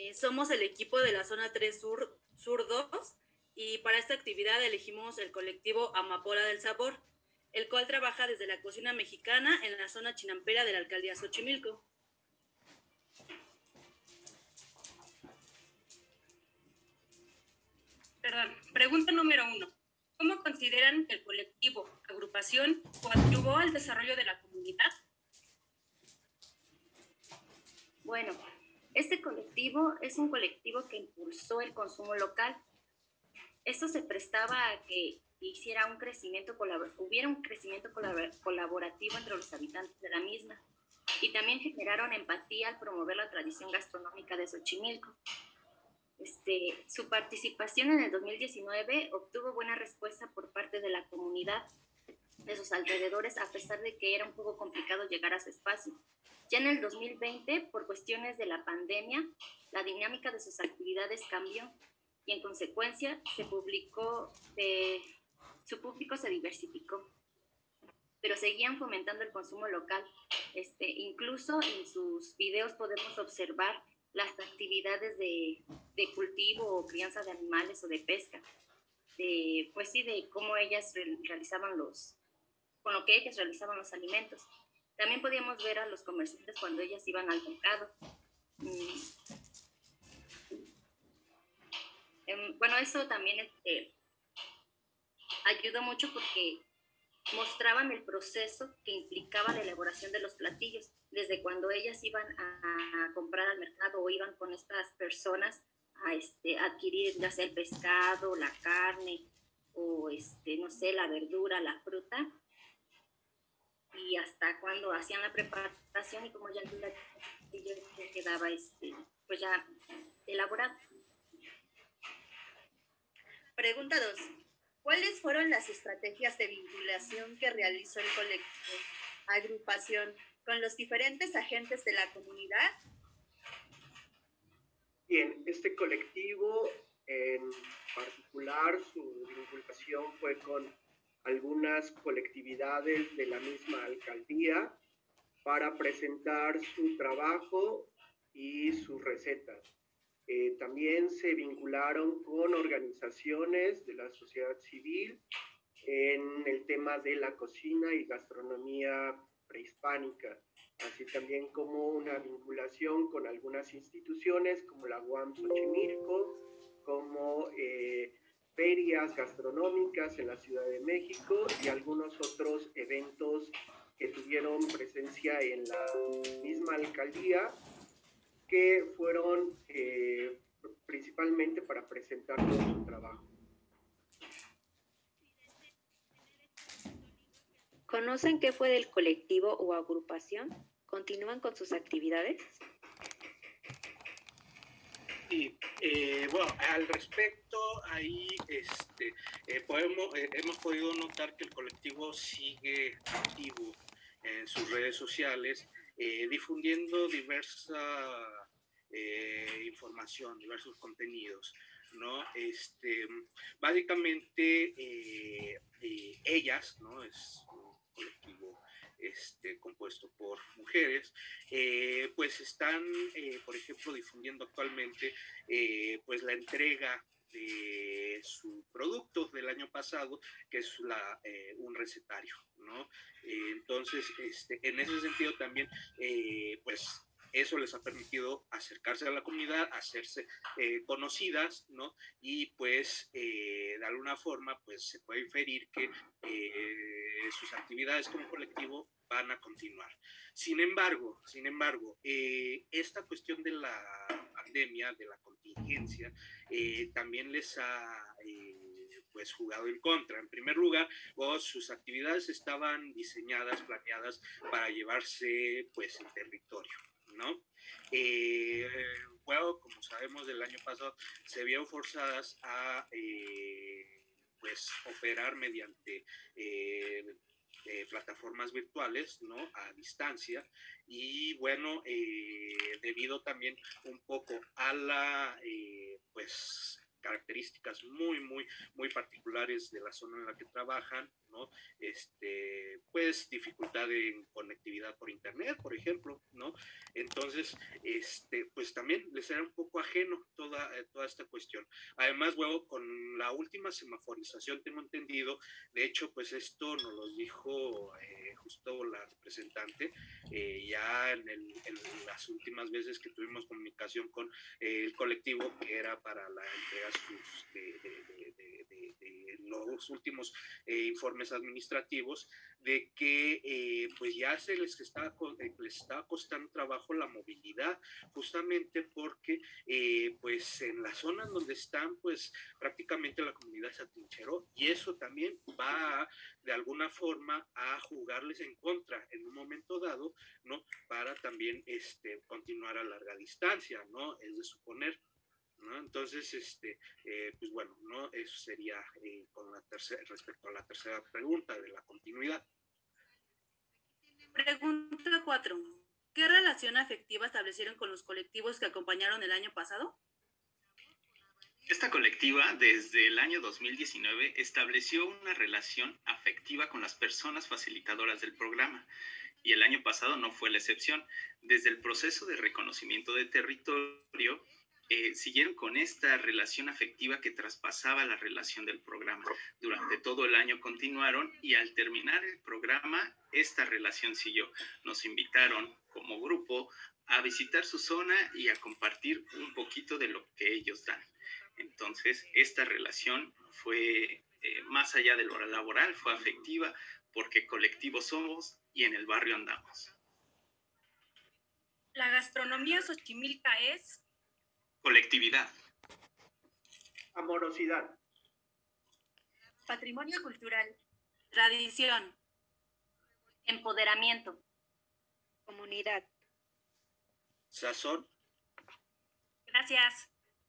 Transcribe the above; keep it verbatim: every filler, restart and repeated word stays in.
Eh, somos el equipo de la zona tres Sur, Sur dos y para esta actividad elegimos el colectivo Amapola del Sabor, el cual trabaja desde la cocina mexicana en la zona chinampera de la alcaldía Xochimilco. Perdón, pregunta número uno. ¿Cómo consideran que el colectivo, agrupación, contribuyó al desarrollo de la comunidad? Bueno, este colectivo es un colectivo que impulsó el consumo local. Esto se prestaba a que hiciera un crecimiento, hubiera un crecimiento colaborativo entre los habitantes de la misma, y también generaron empatía al promover la tradición gastronómica de Xochimilco. Este, su participación en el dos mil diecinueve obtuvo buena respuesta por parte de la comunidad de sus alrededores, a pesar de que era un poco complicado llegar a su espacio. Ya en el dos mil veinte, por cuestiones de la pandemia, la dinámica de sus actividades cambió y en consecuencia se publicó, eh, su público se diversificó, pero seguían fomentando el consumo local. Este, incluso en sus videos podemos observar las actividades de, de cultivo o crianza de animales o de pesca, de, pues sí, de cómo ellas realizaban los, con lo que ellas realizaban los alimentos. También podíamos ver a los comerciantes cuando ellas iban al mercado. Mm. Bueno, eso también este, ayudó mucho porque mostraban el proceso que implicaba la elaboración de los platillos, desde cuando ellas iban a comprar al mercado o iban con estas personas a este, adquirir ya sea el pescado, la carne o este, no sé, la verdura, la fruta, y hasta cuando hacían la preparación y como ya el platillo quedaba este, pues ya elaborado. Pregunta dos. ¿Cuáles fueron las estrategias de vinculación que realizó el colectivo, agrupación, con los diferentes agentes de la comunidad? Bien, este colectivo en particular, su vinculación fue con algunas colectividades de la misma alcaldía para presentar su trabajo y sus recetas. Eh, también se vincularon con organizaciones de la sociedad civil en el tema de la cocina y gastronomía prehispánica, así también como una vinculación con algunas instituciones como la U A M Xochimilco, como eh, ferias gastronómicas en la Ciudad de México y algunos otros eventos que tuvieron presencia en la misma alcaldía, que fueron eh, principalmente para presentar todo su trabajo. ¿Conocen qué fue del colectivo o agrupación? ¿Continúan con sus actividades? Sí, eh, bueno, al respecto, ahí este, eh, podemos, eh, hemos podido notar que el colectivo sigue activo en sus redes sociales, eh, difundiendo diversa eh, información, diversos contenidos, ¿no? Este, básicamente, eh, eh, ellas, ¿no? Es un colectivo este, compuesto por mujeres, eh, pues están, eh, por ejemplo, difundiendo actualmente eh, pues la entrega de su producto del año pasado, que es la, eh, un recetario, ¿no? Eh, entonces, este, en ese sentido también, eh, pues eso les ha permitido acercarse a la comunidad, hacerse eh, conocidas, ¿no? Y pues eh, de alguna forma pues se puede inferir que eh, sus actividades como colectivo van a continuar. Sin embargo, sin embargo, eh, esta cuestión de la pandemia, de la contingencia, eh, también les ha eh, pues jugado en contra. En primer lugar, oh, sus actividades estaban diseñadas, planeadas para llevarse pues el territorio, ¿no? Eh, bueno, como sabemos del año pasado, se vieron forzadas a eh, pues operar mediante eh, eh, plataformas virtuales, ¿no? A distancia, y bueno, eh, debido también un poco a la, eh, pues, características muy, muy, muy particulares de la zona en la que trabajan, ¿no? Este, pues dificultad en conectividad por internet, por ejemplo, ¿no? Entonces, este, pues también les era un poco ajeno toda, eh, toda esta cuestión. Además, luego, con la última semaforización, tengo entendido, de hecho, pues esto nos lo dijo eh, justo la representante, eh, ya en, el, en, las últimas veces que tuvimos comunicación con eh, el colectivo que era para la entrega sus, de, de, de, de, de, de los últimos eh, informes administrativos, de que eh, pues ya se les estaba, les estaba costando trabajo la movilidad, justamente porque eh, pues en la zona donde están, pues prácticamente la comunidad se atrincheró, y eso también va a, de alguna forma a jugarles en contra en un momento dado, ¿no? Para también este, continuar a larga distancia, ¿no? Es de suponer. ¿No? Entonces, este, eh, pues bueno, ¿no? Eso sería eh, con la tercera, respecto a la tercera pregunta de la continuidad. Pregunta cuatro. ¿Qué relación afectiva establecieron con los colectivos que acompañaron el año pasado? Esta colectiva, desde el año dos mil diecinueve, estableció una relación afectiva con las personas facilitadoras del programa, y el año pasado no fue la excepción. Desde el proceso de reconocimiento de territorio, eh, siguieron con esta relación afectiva que traspasaba la relación del programa. Durante todo el año continuaron, y al terminar el programa, esta relación siguió. Nos invitaron como grupo a visitar su zona y a compartir un poquito de lo que ellos dan. Entonces, esta relación fue eh, más allá de lo laboral, fue afectiva, porque colectivos somos y en el barrio andamos. La gastronomía xochimilca es colectividad, amorosidad, patrimonio cultural, tradición, empoderamiento, comunidad. Sazón. Gracias.